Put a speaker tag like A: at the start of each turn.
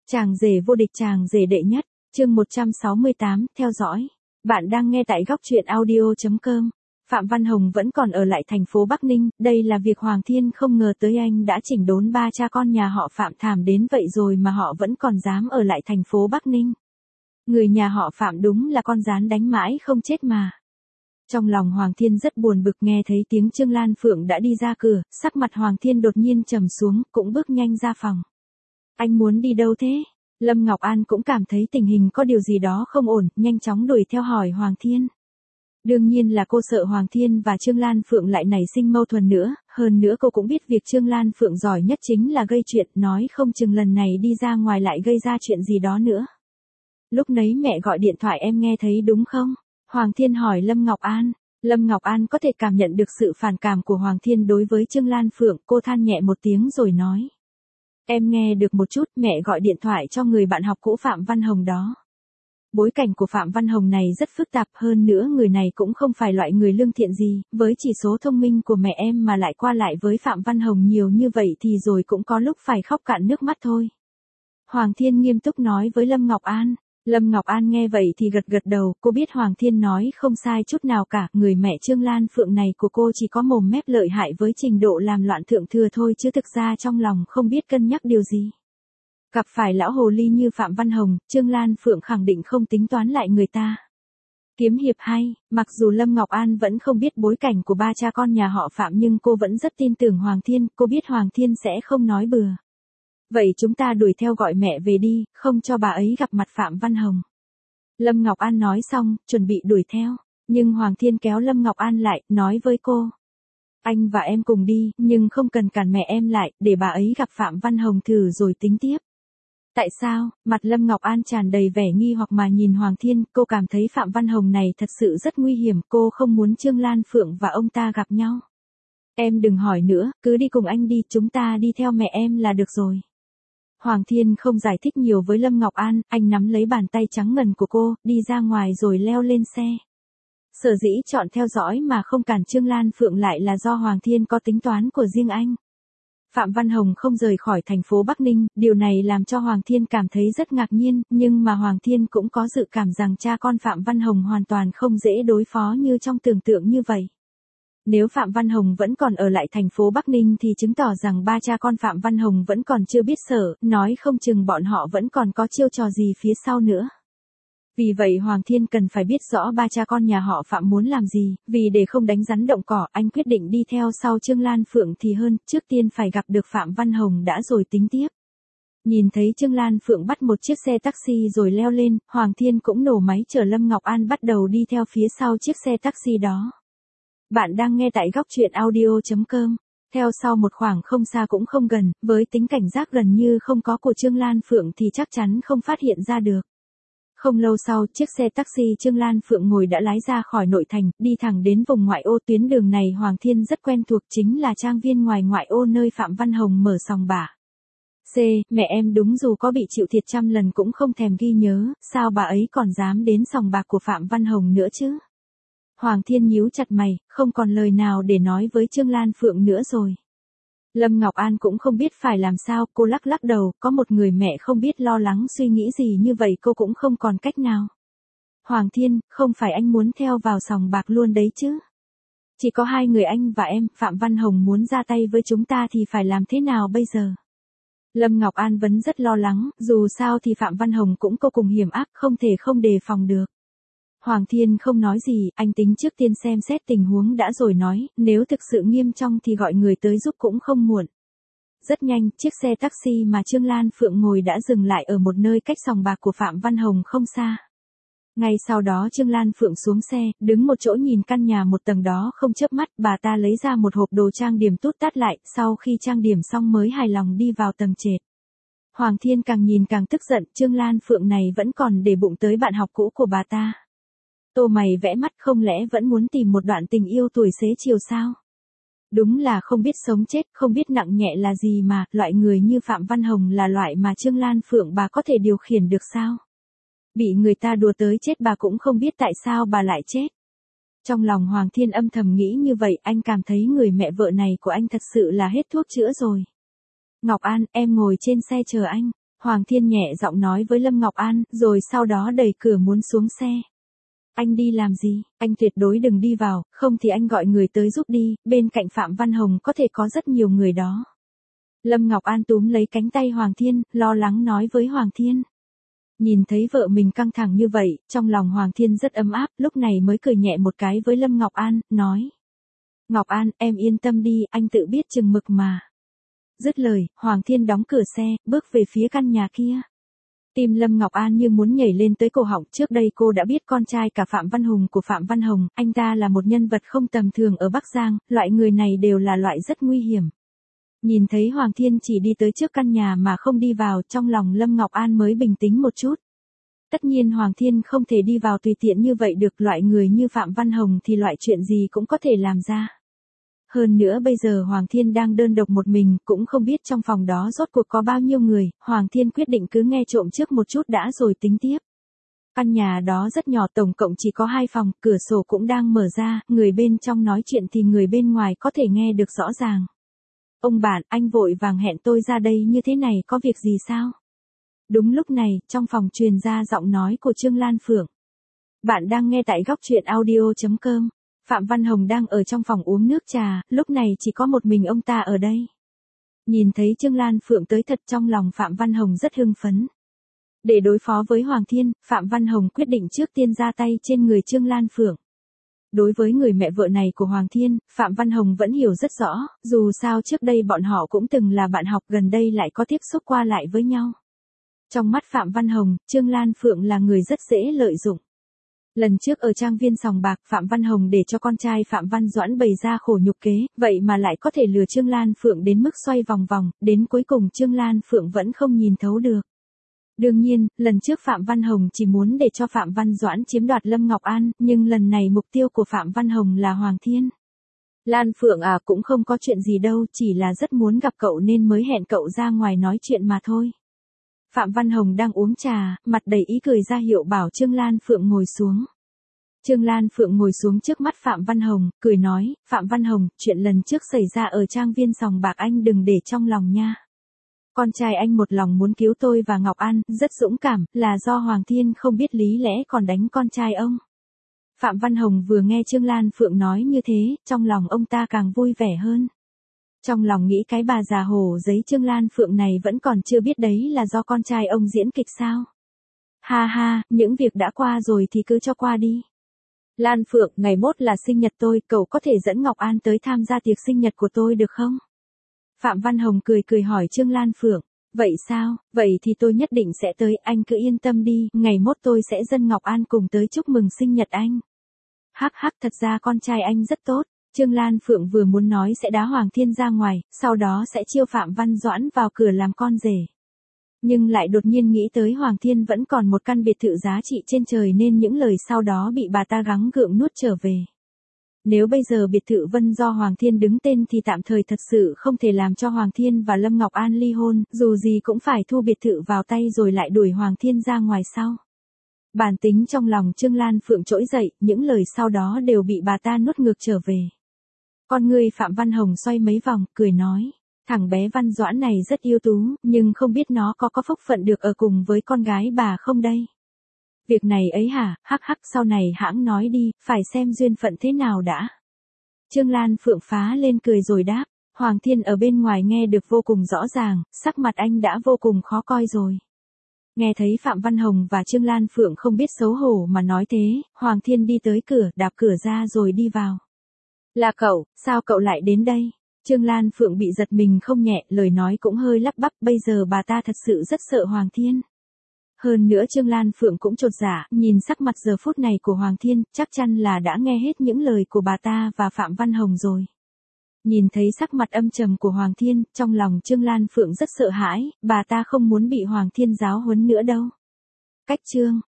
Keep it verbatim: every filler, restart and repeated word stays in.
A: Chàng rể vô địch, chàng rể đệ nhất, chương một trăm sáu mươi tám, theo dõi. Bạn đang nghe tại góc truyện audio chấm com. Phạm Văn Hồng vẫn còn ở lại thành phố Bắc Ninh, đây là việc Hoàng Thiên không ngờ tới, anh đã chỉnh đốn ba cha con nhà họ Phạm thảm đến vậy rồi mà họ vẫn còn dám ở lại thành phố Bắc Ninh. Người nhà họ Phạm đúng là con gián đánh mãi không chết mà. Trong lòng Hoàng Thiên rất buồn bực, nghe thấy tiếng Trương Lan Phượng đã đi ra cửa, sắc mặt Hoàng Thiên đột nhiên trầm xuống, cũng bước nhanh ra phòng. Anh muốn đi đâu thế? Lâm Ngọc An cũng cảm thấy tình hình có điều gì đó không ổn, nhanh chóng đuổi theo hỏi Hoàng Thiên. Đương nhiên là cô sợ Hoàng Thiên và Trương Lan Phượng lại nảy sinh mâu thuẫn nữa, hơn nữa cô cũng biết việc Trương Lan Phượng giỏi nhất chính là gây chuyện, nói không chừng lần này đi ra ngoài lại gây ra chuyện gì đó nữa. Lúc nấy mẹ gọi điện thoại, em nghe thấy đúng không? Hoàng Thiên hỏi Lâm Ngọc An. Lâm Ngọc An có thể cảm nhận được sự phản cảm của Hoàng Thiên đối với Trương Lan Phượng, cô than nhẹ một tiếng rồi nói. Em nghe được một chút, mẹ gọi điện thoại cho người bạn học cũ Phạm Văn Hồng đó. Bối cảnh của Phạm Văn Hồng này rất phức tạp, hơn nữa người này cũng không phải loại người lương thiện gì, với chỉ số thông minh của mẹ em mà lại qua lại với Phạm Văn Hồng nhiều như vậy thì rồi cũng có lúc phải khóc cạn nước mắt thôi. Hoàng Thiên nghiêm túc nói với Lâm Ngọc An. Lâm Ngọc An nghe vậy thì gật gật đầu, cô biết Hoàng Thiên nói không sai chút nào cả, người mẹ Trương Lan Phượng này của cô chỉ có mồm mép lợi hại với trình độ làm loạn thượng thừa thôi, chứ thực ra trong lòng không biết cân nhắc điều gì. Gặp phải lão hồ ly như Phạm Văn Hồng, Trương Lan Phượng khẳng định không tính toán lại người ta. Kiếm hiệp hay, mặc dù Lâm Ngọc An vẫn không biết bối cảnh của ba cha con nhà họ Phạm nhưng cô vẫn rất tin tưởng Hoàng Thiên, cô biết Hoàng Thiên sẽ không nói bừa. Vậy chúng ta đuổi theo gọi mẹ về đi, không cho bà ấy gặp mặt Phạm Văn Hồng. Lâm Ngọc An nói xong, chuẩn bị đuổi theo, nhưng Hoàng Thiên kéo Lâm Ngọc An lại, nói với cô. Anh và em cùng đi, nhưng không cần cản mẹ em lại, để bà ấy gặp Phạm Văn Hồng thử rồi tính tiếp. Tại sao? Mặt Lâm Ngọc An tràn đầy vẻ nghi hoặc mà nhìn Hoàng Thiên, cô cảm thấy Phạm Văn Hồng này thật sự rất nguy hiểm, cô không muốn Trương Lan Phượng và ông ta gặp nhau. Em đừng hỏi nữa, cứ đi cùng anh đi, chúng ta đi theo mẹ em là được rồi. Hoàng Thiên không giải thích nhiều với Lâm Ngọc An, anh nắm lấy bàn tay trắng ngần của cô, đi ra ngoài rồi leo lên xe. Sở dĩ chọn theo dõi mà không cản Trương Lan Phượng lại là do Hoàng Thiên có tính toán của riêng anh. Phạm Văn Hồng không rời khỏi thành phố Bắc Ninh, điều này làm cho Hoàng Thiên cảm thấy rất ngạc nhiên, nhưng mà Hoàng Thiên cũng có dự cảm rằng cha con Phạm Văn Hồng hoàn toàn không dễ đối phó như trong tưởng tượng như vậy. Nếu Phạm Văn Hồng vẫn còn ở lại thành phố Bắc Ninh thì chứng tỏ rằng ba cha con Phạm Văn Hồng vẫn còn chưa biết sợ, nói không chừng bọn họ vẫn còn có chiêu trò gì phía sau nữa. Vì vậy Hoàng Thiên cần phải biết rõ ba cha con nhà họ Phạm muốn làm gì, vì để không đánh rắn động cỏ, anh quyết định đi theo sau Trương Lan Phượng thì hơn, trước tiên phải gặp được Phạm Văn Hồng đã rồi tính tiếp. Nhìn thấy Trương Lan Phượng bắt một chiếc xe taxi rồi leo lên, Hoàng Thiên cũng nổ máy chở Lâm Ngọc An bắt đầu đi theo phía sau chiếc xe taxi đó. Bạn đang nghe tại góc truyện audio chấm com. Theo sau một khoảng không xa cũng không gần, với tính cảnh giác gần như không có của Trương Lan Phượng thì chắc chắn không phát hiện ra được. Không lâu sau, chiếc xe taxi Trương Lan Phượng ngồi đã lái ra khỏi nội thành, đi thẳng đến vùng ngoại ô. Tuyến đường này Hoàng Thiên rất quen thuộc, chính là trang viên ngoài ngoại ô nơi Phạm Văn Hồng mở sòng bạc. C, mẹ em đúng dù có bị chịu thiệt trăm lần cũng không thèm ghi nhớ, sao bà ấy còn dám đến sòng bạc của Phạm Văn Hồng nữa chứ? Hoàng Thiên nhíu chặt mày, không còn lời nào để nói với Trương Lan Phượng nữa rồi. Lâm Ngọc An cũng không biết phải làm sao, cô lắc lắc đầu, có một người mẹ không biết lo lắng suy nghĩ gì như vậy cô cũng không còn cách nào. Hoàng Thiên, không phải anh muốn theo vào sòng bạc luôn đấy chứ? Chỉ có hai người anh và em, Phạm Văn Hồng muốn ra tay với chúng ta thì phải làm thế nào bây giờ? Lâm Ngọc An vẫn rất lo lắng, dù sao thì Phạm Văn Hồng cũng vô cùng hiểm ác, không thể không đề phòng được. Hoàng Thiên không nói gì, anh tính trước tiên xem xét tình huống đã rồi nói, nếu thực sự nghiêm trọng thì gọi người tới giúp cũng không muộn. Rất nhanh, chiếc xe taxi mà Trương Lan Phượng ngồi đã dừng lại ở một nơi cách sòng bạc của Phạm Văn Hồng không xa. Ngay sau đó Trương Lan Phượng xuống xe, đứng một chỗ nhìn căn nhà một tầng đó không chớp mắt, bà ta lấy ra một hộp đồ trang điểm tút tát lại, sau khi trang điểm xong mới hài lòng đi vào tầng trệt. Hoàng Thiên càng nhìn càng tức giận, Trương Lan Phượng này vẫn còn để bụng tới bạn học cũ của bà ta. Tô mày vẽ mắt, không lẽ vẫn muốn tìm một đoạn tình yêu tuổi xế chiều sao? Đúng là không biết sống chết, không biết nặng nhẹ là gì mà, loại người như Phạm Văn Hồng là loại mà Trương Lan Phượng bà có thể điều khiển được sao? Bị người ta đùa tới chết bà cũng không biết tại sao bà lại chết. Trong lòng Hoàng Thiên âm thầm nghĩ như vậy, anh cảm thấy người mẹ vợ này của anh thật sự là hết thuốc chữa rồi. Ngọc An, em ngồi trên xe chờ anh. Hoàng Thiên nhẹ giọng nói với Lâm Ngọc An, rồi sau đó đẩy cửa muốn xuống xe. Anh đi làm gì, anh tuyệt đối đừng đi vào, không thì anh gọi người tới giúp đi, bên cạnh Phạm Văn Hồng có thể có rất nhiều người đó. Lâm Ngọc An túm lấy cánh tay Hoàng Thiên, lo lắng nói với Hoàng Thiên. Nhìn thấy vợ mình căng thẳng như vậy, trong lòng Hoàng Thiên rất ấm áp, lúc này mới cười nhẹ một cái với Lâm Ngọc An, nói. Ngọc An, em yên tâm đi, anh tự biết chừng mực mà. Dứt lời, Hoàng Thiên đóng cửa xe, bước về phía căn nhà kia. Tim Lâm Ngọc An như muốn nhảy lên tới cổ họng, trước đây cô đã biết con trai cả Phạm Văn Hùng của Phạm Văn Hồng, anh ta là một nhân vật không tầm thường ở Bắc Giang, loại người này đều là loại rất nguy hiểm. Nhìn thấy Hoàng Thiên chỉ đi tới trước căn nhà mà không đi vào, trong lòng Lâm Ngọc An mới bình tĩnh một chút. Tất nhiên Hoàng Thiên không thể đi vào tùy tiện như vậy được, loại người như Phạm Văn Hồng thì loại chuyện gì cũng có thể làm ra. Hơn nữa bây giờ Hoàng Thiên đang đơn độc một mình, cũng không biết trong phòng đó rốt cuộc có bao nhiêu người, Hoàng Thiên quyết định cứ nghe trộm trước một chút đã rồi tính tiếp. Căn nhà đó rất nhỏ, tổng cộng chỉ có hai phòng, cửa sổ cũng đang mở ra, người bên trong nói chuyện thì người bên ngoài có thể nghe được rõ ràng. Ông bạn, anh vội vàng hẹn tôi ra đây như thế này có việc gì sao? Đúng lúc này, trong phòng truyền ra giọng nói của Trương Lan Phượng. Bạn đang nghe tại góc truyện audio chấm com. Phạm Văn Hồng đang ở trong phòng uống nước trà, lúc này chỉ có một mình ông ta ở đây. Nhìn thấy Trương Lan Phượng tới thật, trong lòng Phạm Văn Hồng rất hưng phấn. Để đối phó với Hoàng Thiên, Phạm Văn Hồng quyết định trước tiên ra tay trên người Trương Lan Phượng. Đối với người mẹ vợ này của Hoàng Thiên, Phạm Văn Hồng vẫn hiểu rất rõ, dù sao trước đây bọn họ cũng từng là bạn học, gần đây lại có tiếp xúc qua lại với nhau. Trong mắt Phạm Văn Hồng, Trương Lan Phượng là người rất dễ lợi dụng. Lần trước ở trang viên Sòng Bạc, Phạm Văn Hồng để cho con trai Phạm Văn Doãn bày ra khổ nhục kế, vậy mà lại có thể lừa Trương Lan Phượng đến mức xoay vòng vòng, đến cuối cùng Trương Lan Phượng vẫn không nhìn thấu được. Đương nhiên, lần trước Phạm Văn Hồng chỉ muốn để cho Phạm Văn Doãn chiếm đoạt Lâm Ngọc An, nhưng lần này mục tiêu của Phạm Văn Hồng là Hoàng Thiên. Lan Phượng à, cũng không có chuyện gì đâu, chỉ là rất muốn gặp cậu nên mới hẹn cậu ra ngoài nói chuyện mà thôi. Phạm Văn Hồng đang uống trà, mặt đầy ý cười ra hiệu bảo Trương Lan Phượng ngồi xuống. Trương Lan Phượng ngồi xuống trước mắt Phạm Văn Hồng, cười nói, Phạm Văn Hồng, chuyện lần trước xảy ra ở trang viên Sòng Bạc anh đừng để trong lòng nha. Con trai anh một lòng muốn cứu tôi và Ngọc An, rất dũng cảm, là do Hoàng Thiên không biết lý lẽ còn đánh con trai ông. Phạm Văn Hồng vừa nghe Trương Lan Phượng nói như thế, trong lòng ông ta càng vui vẻ hơn. Trong lòng nghĩ cái bà già hồ giấy Trương Lan Phượng này vẫn còn chưa biết đấy là do con trai ông diễn kịch sao. Ha ha, những việc đã qua rồi thì cứ cho qua đi. Lan Phượng, ngày mốt là sinh nhật tôi, cậu có thể dẫn Ngọc An tới tham gia tiệc sinh nhật của tôi được không? Phạm Văn Hồng cười cười hỏi Trương Lan Phượng, vậy sao, vậy thì tôi nhất định sẽ tới, anh cứ yên tâm đi, ngày mốt tôi sẽ dẫn Ngọc An cùng tới chúc mừng sinh nhật anh. Hắc hắc, thật ra con trai anh rất tốt. Trương Lan Phượng vừa muốn nói sẽ đá Hoàng Thiên ra ngoài, sau đó sẽ chiêu Phạm Văn Doãn vào cửa làm con rể. Nhưng lại đột nhiên nghĩ tới Hoàng Thiên vẫn còn một căn biệt thự giá trị trên trời nên những lời sau đó bị bà ta gắng gượng nuốt trở về. Nếu bây giờ biệt thự Vân do Hoàng Thiên đứng tên thì tạm thời thật sự không thể làm cho Hoàng Thiên và Lâm Ngọc An ly hôn, dù gì cũng phải thu biệt thự vào tay rồi lại đuổi Hoàng Thiên ra ngoài sau. Bản tính trong lòng Trương Lan Phượng trỗi dậy, những lời sau đó đều bị bà ta nuốt ngược trở về. Con người Phạm Văn Hồng xoay mấy vòng, cười nói, thằng bé Văn Doãn này rất ưu tú, nhưng không biết nó có có phúc phận được ở cùng với con gái bà không đây? Việc này ấy hả, hắc hắc, sau này hãng nói đi, phải xem duyên phận thế nào đã. Trương Lan Phượng phá lên cười rồi đáp, Hoàng Thiên ở bên ngoài nghe được vô cùng rõ ràng, sắc mặt anh đã vô cùng khó coi rồi. Nghe thấy Phạm Văn Hồng và Trương Lan Phượng không biết xấu hổ mà nói thế, Hoàng Thiên đi tới cửa, đạp cửa ra rồi đi vào. Là cậu, sao cậu lại đến đây? Trương Lan Phượng bị giật mình không nhẹ, lời nói cũng hơi lắp bắp, bây giờ bà ta thật sự rất sợ Hoàng Thiên. Hơn nữa Trương Lan Phượng cũng chột dạ, nhìn sắc mặt giờ phút này của Hoàng Thiên, chắc chắn là đã nghe hết những lời của bà ta và Phạm Văn Hồng rồi. Nhìn thấy sắc mặt âm trầm của Hoàng Thiên, trong lòng Trương Lan Phượng rất sợ hãi, bà ta không muốn bị Hoàng Thiên giáo huấn nữa đâu. Cách chương